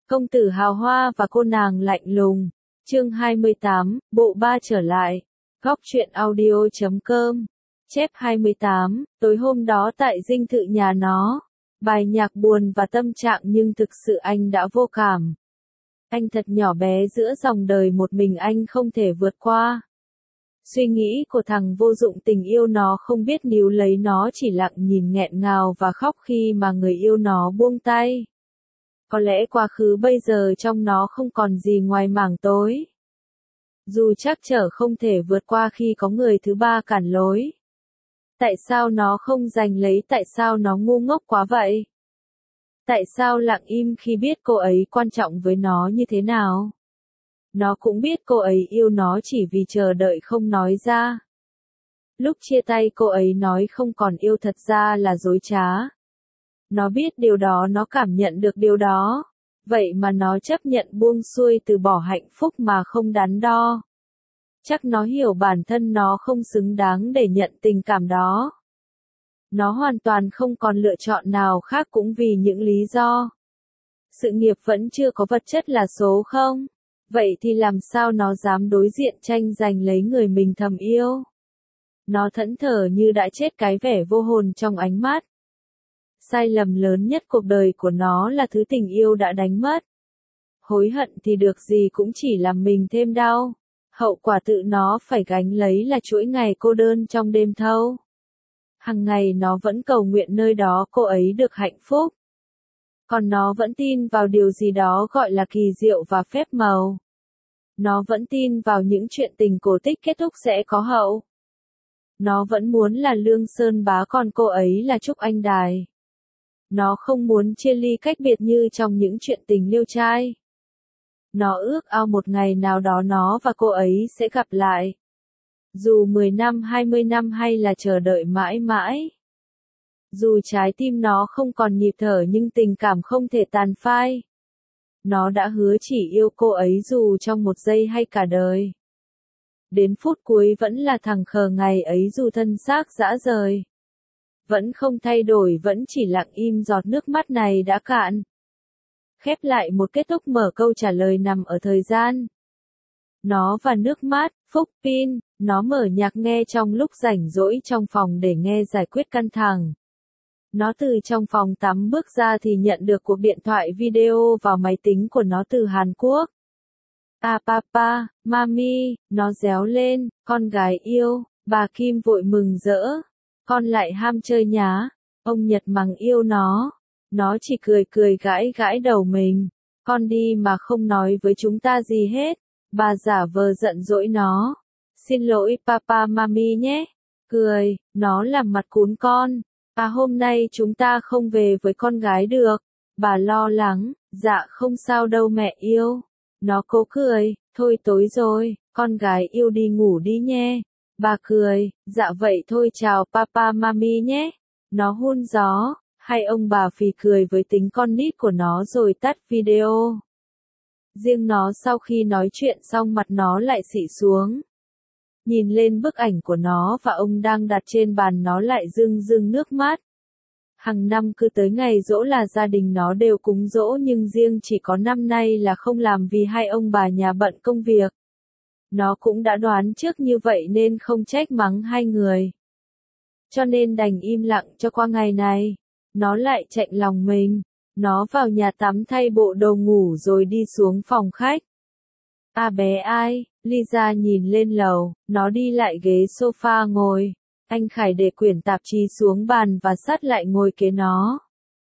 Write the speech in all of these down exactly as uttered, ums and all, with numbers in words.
Công tử hào hoa và cô nàng lạnh lùng. Chương hai mươi tám, bộ ba trở lại. Góc truyện audio chấm com. Chép hai mươi tám, tối hôm đó tại dinh thự nhà nó. Bài nhạc buồn và tâm trạng nhưng thực sự anh đã vô cảm. Anh thật nhỏ bé giữa dòng đời một mình anh không thể vượt qua. Suy nghĩ của thằng vô dụng tình yêu nó không biết níu lấy nó chỉ lặng nhìn nghẹn ngào và khóc khi mà người yêu nó buông tay. Có lẽ quá khứ bây giờ trong nó không còn gì ngoài mảng tối. Dù chắc chở không thể vượt qua khi có người thứ ba cản lối. Tại sao nó không giành lấy, tại sao nó ngu ngốc quá vậy? Tại sao lặng im khi biết cô ấy quan trọng với nó như thế nào? Nó cũng biết cô ấy yêu nó chỉ vì chờ đợi không nói ra. Lúc chia tay cô ấy nói không còn yêu thật ra là dối trá. Nó biết điều đó, nó cảm nhận được điều đó. Vậy mà nó chấp nhận buông xuôi từ bỏ hạnh phúc mà không đắn đo. Chắc nó hiểu bản thân nó không xứng đáng để nhận tình cảm đó. Nó hoàn toàn không còn lựa chọn nào khác cũng vì những lý do. Sự nghiệp vẫn chưa có, vật chất là số không? Vậy thì làm sao nó dám đối diện tranh giành lấy người mình thầm yêu? Nó thẫn thờ như đã chết, cái vẻ vô hồn trong ánh mắt. Sai lầm lớn nhất cuộc đời của nó là thứ tình yêu đã đánh mất. Hối hận thì được gì cũng chỉ làm mình thêm đau. Hậu quả tự nó phải gánh lấy là chuỗi ngày cô đơn trong đêm thâu. Hằng ngày nó vẫn cầu nguyện nơi đó cô ấy được hạnh phúc. Còn nó vẫn tin vào điều gì đó gọi là kỳ diệu và phép màu. Nó vẫn tin vào những chuyện tình cổ tích kết thúc sẽ có hậu. Nó vẫn muốn là Lương Sơn Bá còn cô ấy là Trúc Anh Đài. Nó không muốn chia ly cách biệt như trong những chuyện tình liêu trai. Nó ước ao một ngày nào đó nó và cô ấy sẽ gặp lại. Dù mười năm, hai mươi năm hay là chờ đợi mãi mãi. Dù trái tim nó không còn nhịp thở nhưng tình cảm không thể tàn phai. Nó đã hứa chỉ yêu cô ấy dù trong một giây hay cả đời. Đến phút cuối vẫn là thằng khờ ngày ấy dù thân xác rã rời. Vẫn không thay đổi, vẫn chỉ lặng im, giọt nước mắt này đã cạn. Khép lại một kết thúc, mở câu trả lời nằm ở thời gian. Nó và nước mắt, Phúc Pin, nó mở nhạc nghe trong lúc rảnh rỗi trong phòng để nghe giải quyết căng thẳng. Nó từ trong phòng tắm bước ra thì nhận được cuộc điện thoại video vào máy tính của nó từ Hàn Quốc. À papa, mami, nó réo lên, con gái yêu, bà Kim vội mừng rỡ. Con lại ham chơi nhá, ông Nhật mắng yêu nó. Nó chỉ cười cười gãi gãi đầu mình. Con đi mà không nói với chúng ta gì hết. Bà giả vờ giận dỗi nó. Xin lỗi papa mami nhé. Cười, nó làm mặt cún con. À hôm nay chúng ta không về với con gái được. Bà lo lắng, dạ không sao đâu mẹ yêu. Nó cố cười, thôi tối rồi, con gái yêu đi ngủ đi nhé. Bà cười, dạ vậy thôi chào papa mami nhé. Nó hun gió, hay ông bà phì cười với tính con nít của nó rồi tắt video. Riêng nó sau khi nói chuyện xong mặt nó lại xị xuống. Nhìn lên bức ảnh của nó và ông đang đặt trên bàn nó lại rưng rưng nước mắt. Hằng năm cứ tới ngày giỗ là gia đình nó đều cúng giỗ nhưng riêng chỉ có năm nay là không làm vì hai ông bà nhà bận công việc. Nó cũng đã đoán trước như vậy nên không trách mắng hai người. Cho nên đành im lặng cho qua ngày này. Nó lại chạnh lòng mình. Nó vào nhà tắm thay bộ đồ ngủ rồi đi xuống phòng khách. À bé ai, Lisa nhìn lên lầu, nó đi lại ghế sofa ngồi. Anh Khải để quyển tạp chí xuống bàn và sát lại ngồi kế nó.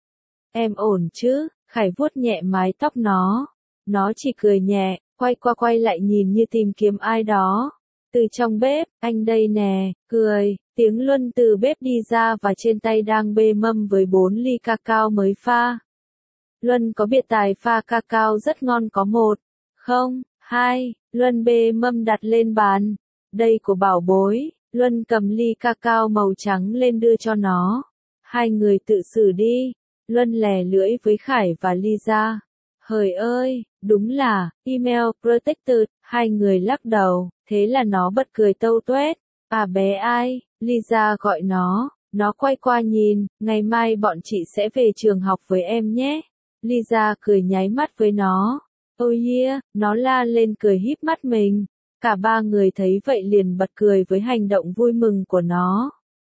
Em ổn chứ? Khải vuốt nhẹ mái tóc nó. Nó chỉ cười nhẹ, quay qua quay lại nhìn như tìm kiếm ai đó. Từ trong bếp, anh đây nè, cười, tiếng Luân từ bếp đi ra và trên tay đang bê mâm với bốn ly cacao mới pha. Luân có biệt tài pha cacao rất ngon, có một, không, hai, Luân bê mâm đặt lên bàn. Đây của bảo bối, Luân cầm ly cacao màu trắng lên đưa cho nó. Hai người tự xử đi. Luân lè lưỡi với Khải và Lisa. Hời ơi, đúng là, email protected, hai người lắc đầu, thế là nó bật cười tâu tuét. À bé ai, Lisa gọi nó, nó quay qua nhìn, ngày mai bọn chị sẽ về trường học với em nhé. Lisa cười nháy mắt với nó. Oh yeah, nó la lên cười híp mắt mình. Cả ba người thấy vậy liền bật cười với hành động vui mừng của nó.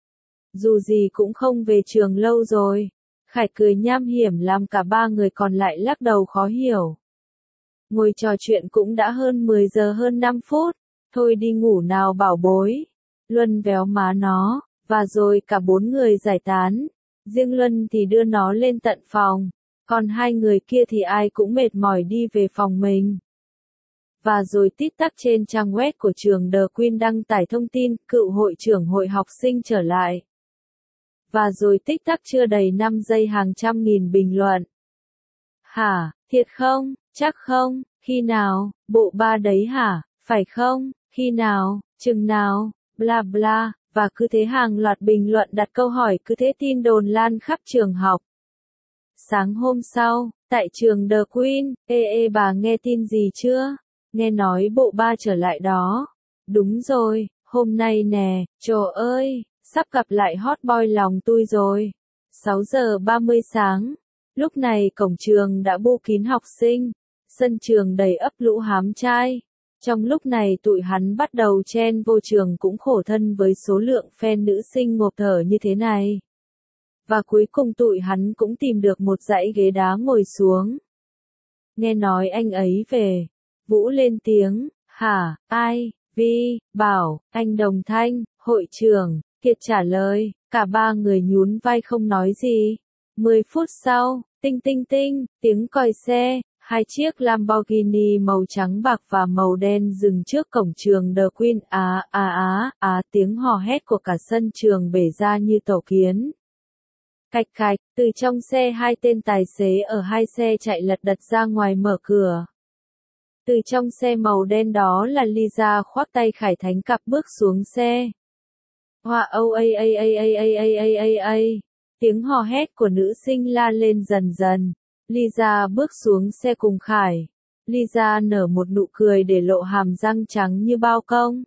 Dù gì cũng không về trường lâu rồi. Khải cười nham hiểm làm cả ba người còn lại lắc đầu khó hiểu. Ngồi trò chuyện cũng đã hơn mười giờ hơn năm phút. Thôi đi ngủ nào bảo bối. Luân véo má nó, và rồi cả bốn người giải tán. Riêng Luân thì đưa nó lên tận phòng. Còn hai người kia thì ai cũng mệt mỏi đi về phòng mình. Và rồi tít tắc trên trang web của trường The Queen đăng tải thông tin cựu hội trưởng hội học sinh trở lại. Và rồi tích tắc chưa đầy năm giây hàng trăm nghìn bình luận. Hả, thiệt không, chắc không, khi nào, bộ ba đấy hả, phải không, khi nào, chừng nào, bla bla, và cứ thế hàng loạt bình luận đặt câu hỏi cứ thế tin đồn lan khắp trường học. Sáng hôm sau, tại trường The Queen, ê ê bà nghe tin gì chưa? Nghe nói bộ ba trở lại đó. Đúng rồi, hôm nay nè, trời ơi, sắp gặp lại hot boy lòng tui rồi. sáu giờ ba mươi sáng, lúc này cổng trường đã bu kín học sinh, sân trường đầy ắp lũ hám trai. Trong lúc này tụi hắn bắt đầu chen vô trường cũng khổ thân với số lượng fan nữ sinh ngộp thở như thế này. Và cuối cùng tụi hắn cũng tìm được một dãy ghế đá ngồi xuống. Nghe nói anh ấy về. Vũ lên tiếng, hả, ai, Vi, Bảo, anh Đồng Thanh, hội trưởng, Kiệt trả lời, cả ba người nhún vai không nói gì. Mười phút sau, tinh tinh tinh, tiếng còi xe, hai chiếc Lamborghini màu trắng bạc và màu đen dừng trước cổng trường The Queen. Á á á, á tiếng hò hét của cả sân trường bể ra như tổ kiến. Cạch cạch, từ trong xe hai tên tài xế ở hai xe chạy lật đật ra ngoài mở cửa. Từ trong xe màu đen đó là Lisa khoác tay Khải Thánh cặp bước xuống xe. Hoa âu a a a a a a a a a. Tiếng hò hét của nữ sinh la lên dần dần. Lisa bước xuống xe cùng Khải. Lisa nở một nụ cười để lộ hàm răng trắng như bao công.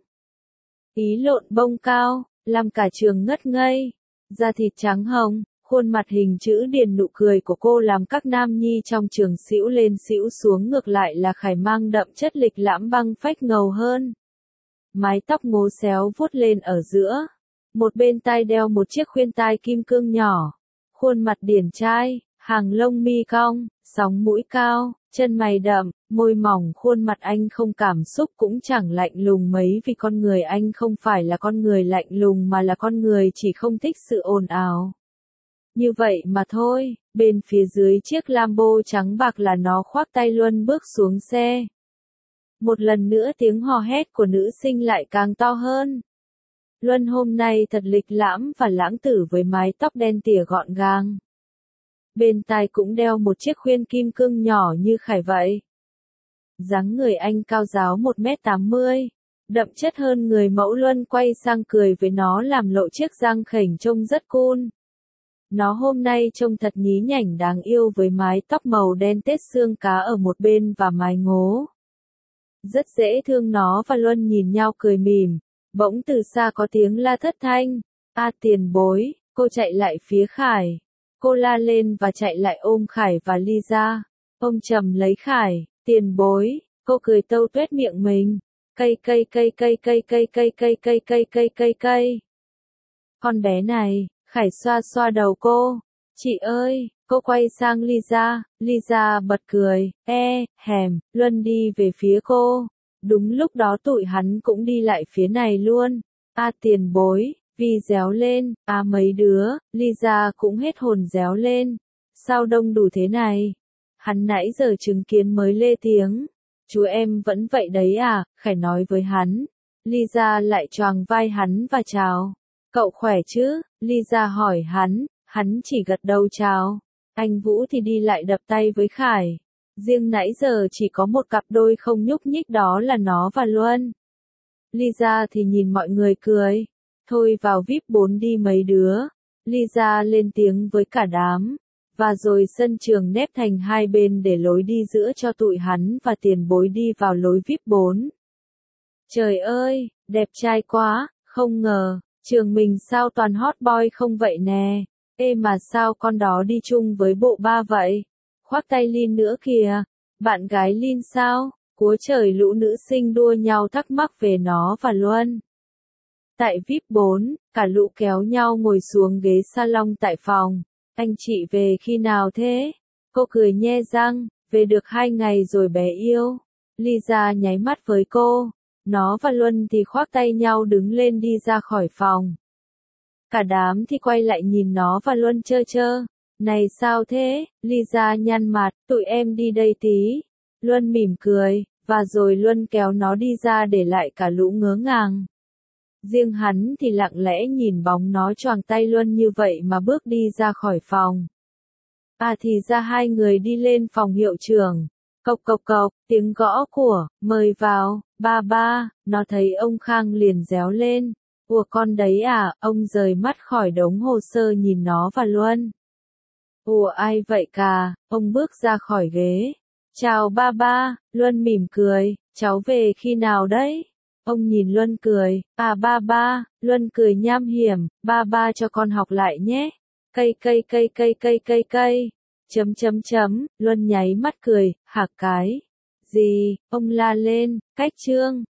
Ý lộn bông cao, làm cả trường ngất ngây. Da thịt trắng hồng, khuôn mặt hình chữ điền, nụ cười của cô làm các nam nhi trong trường xỉu lên xỉu xuống, ngược lại là Khải mang đậm chất lịch lãm băng phách ngầu hơn. Mái tóc ngố xéo vuốt lên ở giữa. Một bên tai đeo một chiếc khuyên tai kim cương nhỏ. Khuôn mặt điển trai, hàng lông mi cong, sóng mũi cao, chân mày đậm, môi mỏng. Khuôn mặt anh không cảm xúc cũng chẳng lạnh lùng mấy, vì con người anh không phải là con người lạnh lùng mà là con người chỉ không thích sự ồn ào. Như vậy mà thôi, bên phía dưới chiếc Lambo trắng bạc là nó khoác tay Luân bước xuống xe. Một lần nữa tiếng hò hét của nữ sinh lại càng to hơn. Luân hôm nay thật lịch lãm và lãng tử với mái tóc đen tỉa gọn gàng. Bên tai cũng đeo một chiếc khuyên kim cương nhỏ như Khải vậy. Dáng người anh cao ráo một mét tám mươi, đậm chất hơn người mẫu. Luân quay sang cười với nó làm lộ chiếc răng khểnh trông rất cool. Nó hôm nay trông thật nhí nhảnh đáng yêu với mái tóc màu đen tết xương cá ở một bên và mái ngố. Rất dễ thương. Nó và Luân nhìn nhau cười mỉm. Bỗng từ xa có tiếng la thất thanh. A tiền bối, cô chạy lại phía Khải. Cô la lên và chạy lại ôm Khải và Lisa. Ôm chầm lấy Khải, tiền bối, cô cười tâu tuét miệng mình. Cây cây cây cây cây cây cây cây cây cây cây cây cây. Con bé này, Khải xoa xoa đầu cô. Chị ơi, cô quay sang Lisa, Lisa bật cười, e, hèm, Luân đi về phía cô. Đúng lúc đó tụi hắn cũng đi lại phía này luôn. A tiền bối, Vi réo lên, à mấy đứa, Lisa cũng hết hồn réo lên. Sao đông đủ thế này? Hắn nãy giờ chứng kiến mới lê tiếng. Chú em vẫn vậy đấy à, Khải nói với hắn. Lisa lại choàng vai hắn và chào. Cậu khỏe chứ? Lisa hỏi hắn, hắn chỉ gật đầu chào. Anh Vũ thì đi lại đập tay với Khải. Riêng nãy giờ chỉ có một cặp đôi không nhúc nhích, đó là nó và Luân. Lisa thì nhìn mọi người cười. Thôi vào vi ai pi bốn đi mấy đứa. Lisa lên tiếng với cả đám. Và rồi sân trường nép thành hai bên để lối đi giữa cho tụi hắn và tiền bối đi vào lối vi ai pi bốn. Trời ơi, đẹp trai quá, không ngờ, trường mình sao toàn hot boy không vậy nè. Ê mà sao con đó đi chung với bộ ba vậy? khoác tay Lin nữa kìa. Bạn gái Lin sao? Cúa trời lũ nữ sinh đua nhau thắc mắc về nó và Luân. Tại vi ai pi bốn, cả lũ kéo nhau ngồi xuống ghế salon tại phòng. Anh chị về khi nào thế? Cô cười nhe răng, về được hai ngày rồi bé yêu. Lisa nháy mắt với cô. Nó và Luân thì khoác tay nhau đứng lên đi ra khỏi phòng. Cả đám thì quay lại nhìn nó và Luân chơ chơ. Này sao thế? Lisa nhăn mặt, tụi em đi đây tí. Luân mỉm cười, và rồi Luân kéo nó đi ra để lại cả lũ ngớ ngàng. Riêng hắn thì lặng lẽ nhìn bóng nó choàng tay Luân như vậy mà bước đi ra khỏi phòng. À thì ra hai người đi lên phòng hiệu trưởng. Cộc cộc cộc, tiếng gõ của, mời vào, ba ba, nó thấy ông Khang liền réo lên. Ủa con đấy à, ông rời mắt khỏi đống hồ sơ nhìn nó và Luân. Ủa ai vậy cả, ông bước ra khỏi ghế. Chào ba ba, Luân mỉm cười, cháu về khi nào đấy? Ông nhìn Luân cười, à ba ba, Luân cười nham hiểm, ba ba cho con học lại nhé. Cây cây cây cây cây cây cây, chấm chấm chấm, Luân nháy mắt cười, hạc cái. Gì, ông la lên, cách chương.